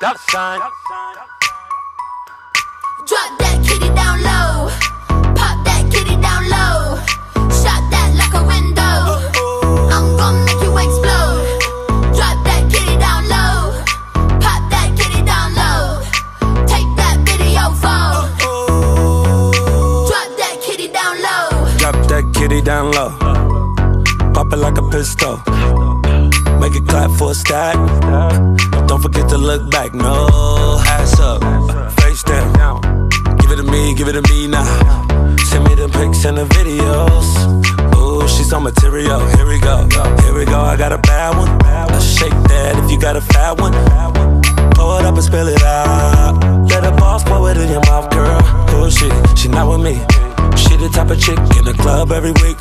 $sign. Drop that kitty down low. Pop that kitty down low. Shot that like a window. I'm gon' make you explode. Drop that kitty down low. Pop that kitty down low. Take that video phone. Drop that kitty down low. Drop that kitty down low. Pop it like a pistol. Make it clap for a stack. Don't forget to look back. No, ass up, face down. Give it to me now. Send me the pics and the videos. Ooh, she's on material. Here we go. I got a bad one. Let's shake that if you got a fat one. Pour it up and spill it out. Let the boss pour it in your mouth, girl. Oh shit, she not with me. She the type of chick in the club every week.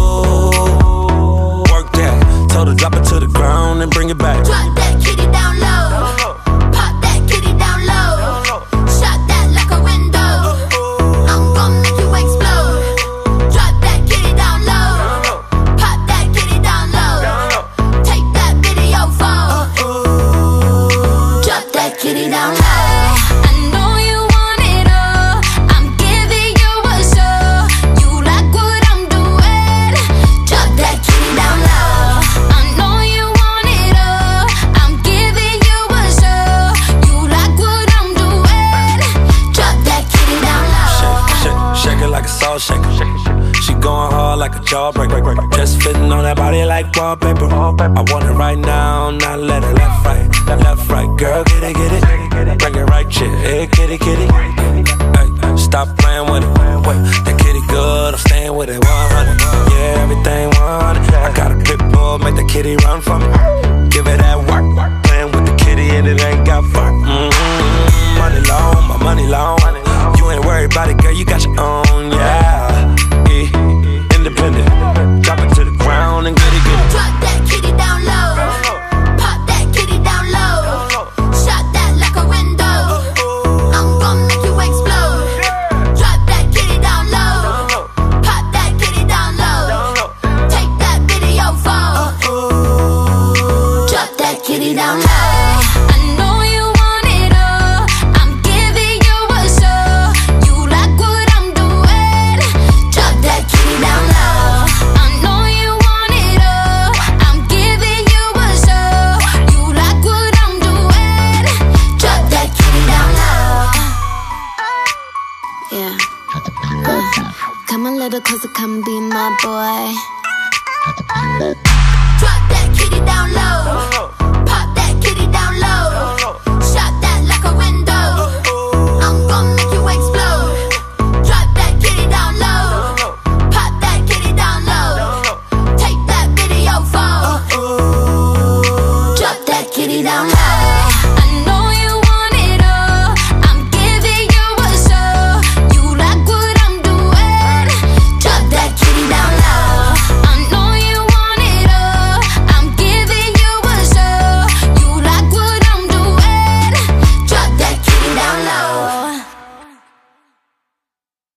Oh, work that. Told her drop it to the ground and bring it back. Drop that kitty down low. Pop that kitty down low. Shot that like a window. I'm gon' make you explode. Drop that kitty down low. Pop that kitty down low. Take that video phone. Drop that kitty down low. I know you want it all. I'm giving you a show. You like what I'm doing. Drop that kitty down low. I know you want it all. I'm giving you a show. You like what I'm doing. Drop that kitty down low. Shake it like a salt shaker. She going hard like a jawbreaker. Just fitting on that body like wallpaper. I want it right now, not let it left, right. Girl, get it. Bring it right, chick. Hey, kitty. Hey, stop playing with it. The kitty good, I'm staying with it 100. Yeah, everything 100. I got a pit bull, make the kitty run for me. Give it that work. Playing with the kitty and it ain't got fun. Money long, my money long. You ain't worried about it, girl, you got your own, yeah. Independent. Drop it to the ground and get it. Drop that kitty down low. Pop that kitty down low. Shot that like a window. I'm gon' make you explode. Drop that kitty down low. Pop that kitty down low. Take that video phone. Drop that kitty down low. I know you want it all. I'm giving you a show. You like what I'm doing. Drop that kitty down low. I know you want it all. I'm giving you a show. You like what I'm doing. Drop that kitty down low. Yeah. Come a little closer, come be my boy. Drop that kitty down low.